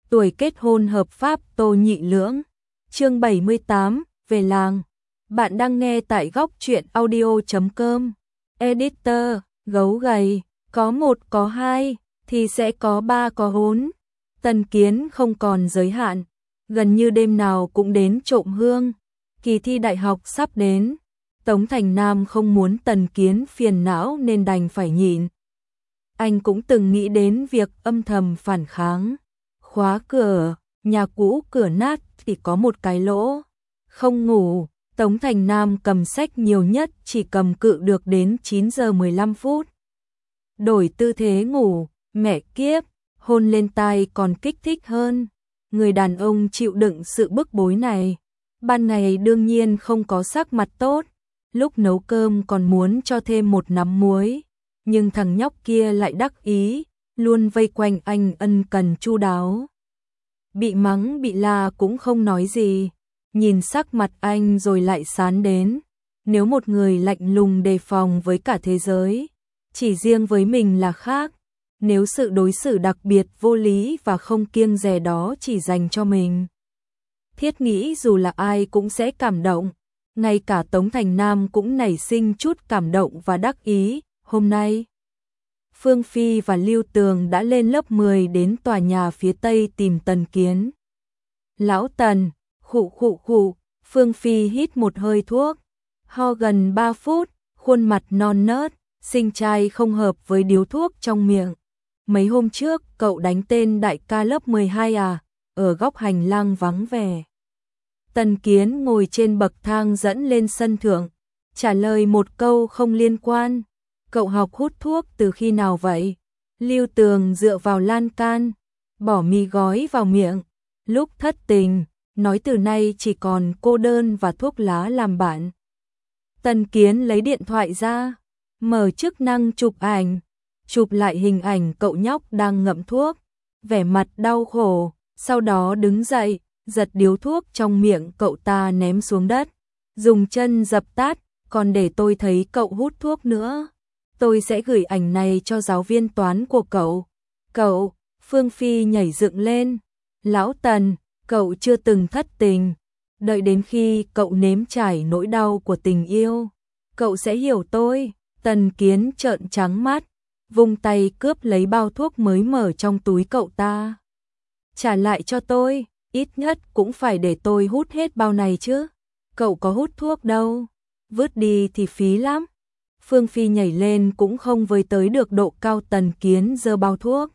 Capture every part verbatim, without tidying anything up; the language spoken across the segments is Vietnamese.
tuổi kết hôn hợp pháp Tô Nhị Lưỡng. Chương bảy mươi tám, về làng. Bạn đang nghe tại góc truyện audio chấm com. Editor, gấu gầy, có một có hai, thì sẽ có ba có bốn. Tần Kiến không còn giới hạn, gần như đêm nào cũng đến trộm hương. Kỳ thi đại học sắp đến, Tống Thành Nam không muốn Tần Kiến phiền não nên đành phải nhịn. Anh cũng từng nghĩ đến việc âm thầm phản kháng. Khóa cửa, nhà cũ cửa nát thì có một cái lỗ. Không ngủ, Tống Thành Nam cầm sách nhiều nhất chỉ cầm cự được đến chín giờ mười lăm phút. Đổi tư thế ngủ, mẹ kiếp, hôn lên tai còn kích thích hơn. Người đàn ông chịu đựng sự bức bối này. Ban ngày đương nhiên không có sắc mặt tốt, lúc nấu cơm còn muốn cho thêm một nắm muối. Nhưng thằng nhóc kia lại đắc ý, luôn vây quanh anh ân cần chu đáo. Bị mắng bị la cũng không nói gì, nhìn sắc mặt anh rồi lại sán đến. Nếu một người lạnh lùng đề phòng với cả thế giới, chỉ riêng với mình là khác. Nếu sự đối xử đặc biệt vô lý và không kiêng dè đó chỉ dành cho mình, thiết nghĩ dù là ai cũng sẽ cảm động. Ngay cả Tống Thành Nam cũng nảy sinh chút cảm động và đắc ý. Hôm nay, Phương Phi và Lưu Tường đã lên lớp mười đến tòa nhà phía tây tìm Tần Kiến. Lão Tần, khụ khụ khụ, Phương Phi hít một hơi thuốc, ho gần ba phút, khuôn mặt non nớt, sinh trai không hợp với điếu thuốc trong miệng. Mấy hôm trước cậu đánh tên đại ca lớp mười hai à, ở góc hành lang vắng vẻ. Tần Kiến ngồi trên bậc thang dẫn lên sân thượng, trả lời một câu không liên quan. Cậu học hút thuốc từ khi nào vậy? Lưu Tường dựa vào lan can, bỏ mì gói vào miệng. Lúc thất tình, nói từ nay chỉ còn cô đơn và thuốc lá làm bạn. Tần Kiến lấy điện thoại ra, mở chức năng chụp ảnh, chụp lại hình ảnh cậu nhóc đang ngậm thuốc, vẻ mặt đau khổ, sau đó đứng dậy, giật điếu thuốc trong miệng cậu ta ném xuống đất, dùng chân dập tắt, còn để tôi thấy cậu hút thuốc nữa, tôi sẽ gửi ảnh này cho giáo viên toán của cậu. Cậu, Phương Phi nhảy dựng lên, lão Tần, cậu chưa từng thất tình, đợi đến khi cậu nếm trải nỗi đau của tình yêu, cậu sẽ hiểu tôi. Tần Kiến trợn trắng mắt, vung tay cướp lấy bao thuốc mới mở trong túi cậu ta. Trả lại cho tôi, ít nhất cũng phải để tôi hút hết bao này chứ. Cậu có hút thuốc đâu, vứt đi thì phí lắm. Phương Phi nhảy lên cũng không với tới được độ cao. Tần Kiến giơ bao thuốc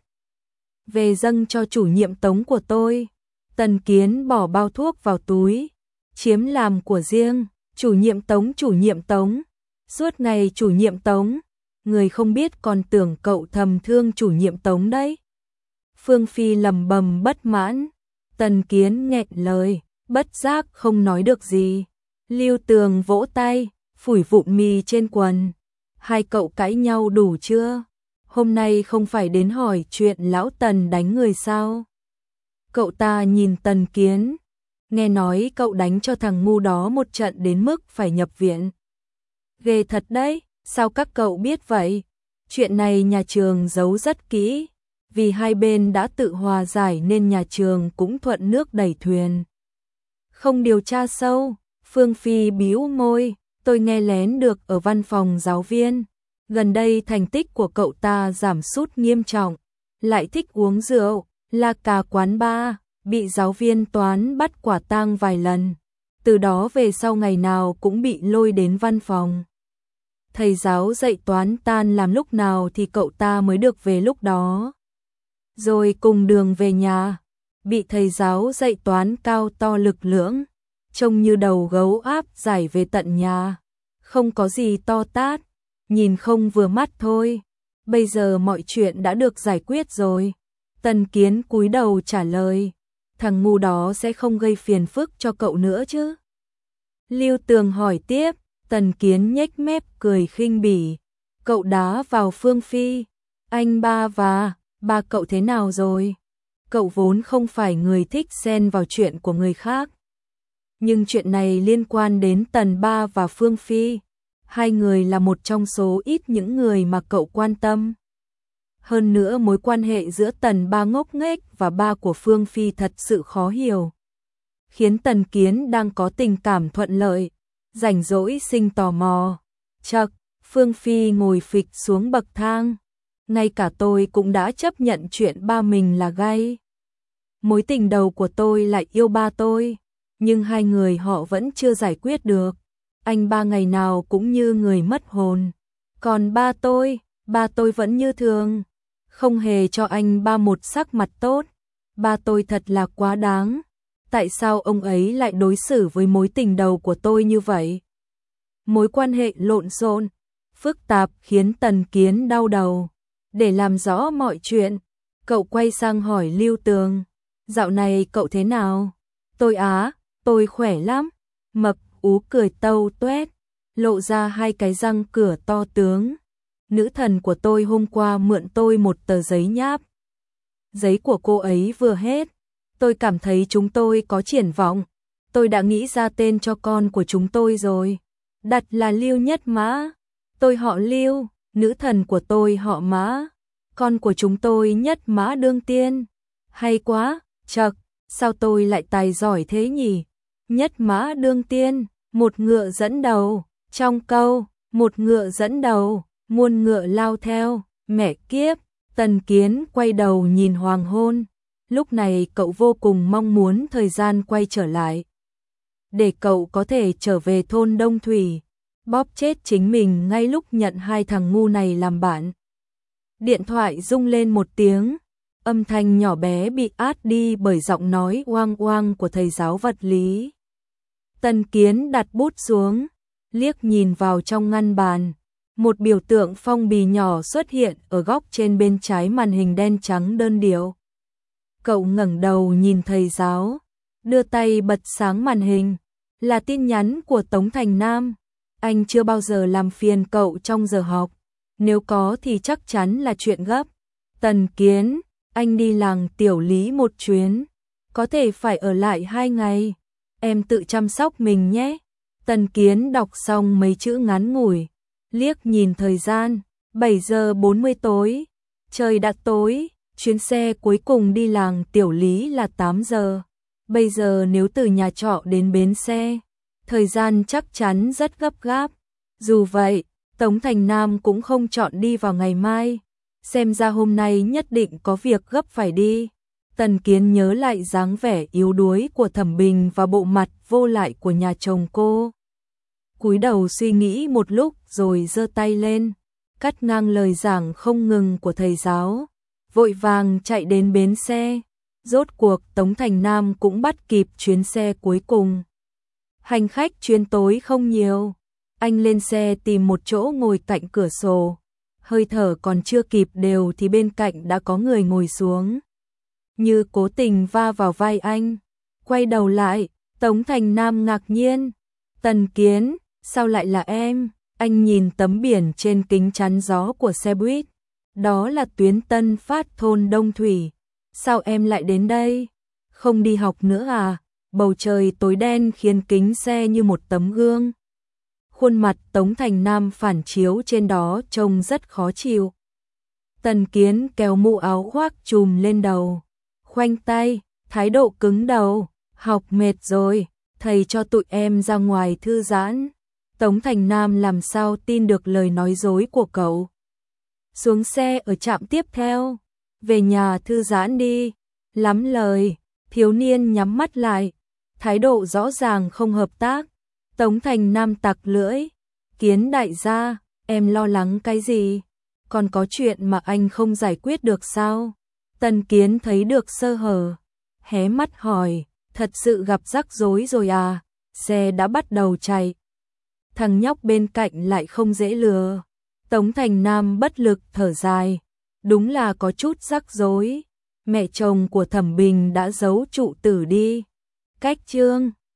về dâng cho chủ nhiệm Tống của tôi. Tần Kiến bỏ bao thuốc vào túi, chiếm làm của riêng. Chủ nhiệm Tống, chủ nhiệm Tống, suốt ngày chủ nhiệm Tống, người không biết còn tưởng cậu thầm thương chủ nhiệm Tống đấy. Phương Phi lầm bầm bất mãn. Tần Kiến nghẹn lời, bất giác không nói được gì. Lưu Tường vỗ tay, phủi vụn mì trên quần. Hai cậu cãi nhau đủ chưa? Hôm nay không phải đến hỏi chuyện lão Tần đánh người sao? Cậu ta nhìn Tần Kiến, nghe nói cậu đánh cho thằng ngu đó một trận đến mức phải nhập viện. Ghê thật đấy, sao các cậu biết vậy? Chuyện này nhà trường giấu rất kỹ, vì hai bên đã tự hòa giải nên nhà trường cũng thuận nước đẩy thuyền. Không điều tra sâu, Phương Phi bĩu môi, tôi nghe lén được ở văn phòng giáo viên. Gần đây thành tích của cậu ta giảm sút nghiêm trọng, lại thích uống rượu, la cà quán bar, bị giáo viên toán bắt quả tang vài lần. Từ đó về sau ngày nào cũng bị lôi đến văn phòng. Thầy giáo dạy toán tan làm lúc nào thì cậu ta mới được về lúc đó. Rồi cùng đường về nhà, bị thầy giáo dạy toán cao to lực lưỡng, trông như đầu gấu áp giải về tận nhà. Không có gì to tát, nhìn không vừa mắt thôi. Bây giờ mọi chuyện đã được giải quyết rồi. Tần Kiến cúi đầu trả lời, thằng ngu đó sẽ không gây phiền phức cho cậu nữa chứ? Lưu Tường hỏi tiếp. Tần Kiến nhếch mép cười khinh bỉ, cậu đá vào Phương Phi. Anh ba và, ba cậu thế nào rồi? Cậu vốn không phải người thích xen vào chuyện của người khác. Nhưng chuyện này liên quan đến Tần ba và Phương Phi. Hai người là một trong số ít những người mà cậu quan tâm. Hơn nữa mối quan hệ giữa Tần Ba ngốc nghếch và ba của Phương Phi thật sự khó hiểu. Khiến Tần Kiến đang có tình cảm thuận lợi, rảnh rỗi sinh tò mò. Chậc, Phương Phi ngồi phịch xuống bậc thang. Ngay cả tôi cũng đã chấp nhận chuyện ba mình là gay. Mối tình đầu của tôi lại yêu ba tôi, nhưng hai người họ vẫn chưa giải quyết được. Anh ba ngày nào cũng như người mất hồn. Còn ba tôi, ba tôi vẫn như thường, không hề cho anh ba một sắc mặt tốt. Ba tôi thật là quá đáng. Tại sao ông ấy lại đối xử với mối tình đầu của tôi như vậy? Mối quan hệ lộn xộn, phức tạp khiến Tần Kiến đau đầu. Để làm rõ mọi chuyện, cậu quay sang hỏi Lưu Tường, dạo này cậu thế nào? Tôi á, tôi khỏe lắm. Mập ú cười tâu tuét, lộ ra hai cái răng cửa to tướng. Nữ thần của tôi hôm qua mượn tôi một tờ giấy nháp. Giấy của cô ấy vừa hết, tôi cảm thấy chúng tôi có triển vọng. Tôi đã nghĩ ra tên cho con của chúng tôi rồi, đặt là Lưu Nhất Mã. Tôi họ Lưu, nữ thần của tôi họ Mã, con của chúng tôi Nhất Mã Đương Tiên. Hay quá, chậc, sao tôi lại tài giỏi thế nhỉ? Nhất Mã Đương Tiên, một ngựa dẫn đầu, trong câu, một ngựa dẫn đầu, muôn ngựa lao theo, mẹ kiếp. Tần Kiến quay đầu nhìn hoàng hôn, lúc này cậu vô cùng mong muốn thời gian quay trở lại. Để cậu có thể trở về thôn Đông Thủy, bóp chết chính mình ngay lúc nhận hai thằng ngu này làm bạn. Điện thoại rung lên một tiếng, âm thanh nhỏ bé bị át đi bởi giọng nói oang oang của thầy giáo vật lý. Tần Kiến đặt bút xuống, liếc nhìn vào trong ngăn bàn. Một biểu tượng phong bì nhỏ xuất hiện ở góc trên bên trái màn hình đen trắng đơn điệu. Cậu ngẩng đầu nhìn thầy giáo, đưa tay bật sáng màn hình, là tin nhắn của Tống Thành Nam. Anh chưa bao giờ làm phiền cậu trong giờ học, nếu có thì chắc chắn là chuyện gấp. Tần Kiến, anh đi làng Tiểu Lý một chuyến, có thể phải ở lại hai ngày, em tự chăm sóc mình nhé. Tần Kiến đọc xong mấy chữ ngắn ngủi, liếc nhìn thời gian, bảy giờ bốn mươi tối, trời đã tối, chuyến xe cuối cùng đi làng Tiểu Lý là tám giờ. Bây giờ nếu từ nhà trọ đến bến xe, thời gian chắc chắn rất gấp gáp. Dù vậy, Tống Thành Nam cũng không chọn đi vào ngày mai, xem ra hôm nay nhất định có việc gấp phải đi. Tần Kiến nhớ lại dáng vẻ yếu đuối của Thẩm Bình và bộ mặt vô lại của nhà chồng cô. Cúi đầu suy nghĩ một lúc rồi giơ tay lên, cắt ngang lời giảng không ngừng của thầy giáo, vội vàng chạy đến bến xe. Rốt cuộc Tống Thành Nam cũng bắt kịp chuyến xe cuối cùng. Hành khách chuyến tối không nhiều, anh lên xe tìm một chỗ ngồi cạnh cửa sổ, hơi thở còn chưa kịp đều thì bên cạnh đã có người ngồi xuống. Như cố tình va vào vai anh, quay đầu lại, Tống Thành Nam ngạc nhiên, Tần Kiến, sao lại là em? Anh nhìn tấm biển trên kính chắn gió của xe buýt, đó là tuyến Tân Phát thôn Đông Thủy. Sao em lại đến đây? Không đi học nữa à? Bầu trời tối đen khiến kính xe như một tấm gương. Khuôn mặt Tống Thành Nam phản chiếu trên đó trông rất khó chịu. Tần Kiến kéo mũ áo khoác trùm lên đầu, khoanh tay, thái độ cứng đầu. Học mệt rồi, thầy cho tụi em ra ngoài thư giãn. Tống Thành Nam làm sao tin được lời nói dối của cậu. Xuống xe ở trạm tiếp theo, về nhà thư giãn đi. Lắm lời, thiếu niên nhắm mắt lại, thái độ rõ ràng không hợp tác. Tống Thành Nam tặc lưỡi, Kiến đại gia, em lo lắng cái gì? Còn có chuyện mà anh không giải quyết được sao? Tần Kiến thấy được sơ hở, hé mắt hỏi, thật sự gặp rắc rối rồi à? Xe đã bắt đầu chạy. Thằng nhóc bên cạnh lại không dễ lừa. Tống Thành Nam bất lực thở dài, đúng là có chút rắc rối. Mẹ chồng của Thẩm Bình đã giấu trụ tử đi. Cách chương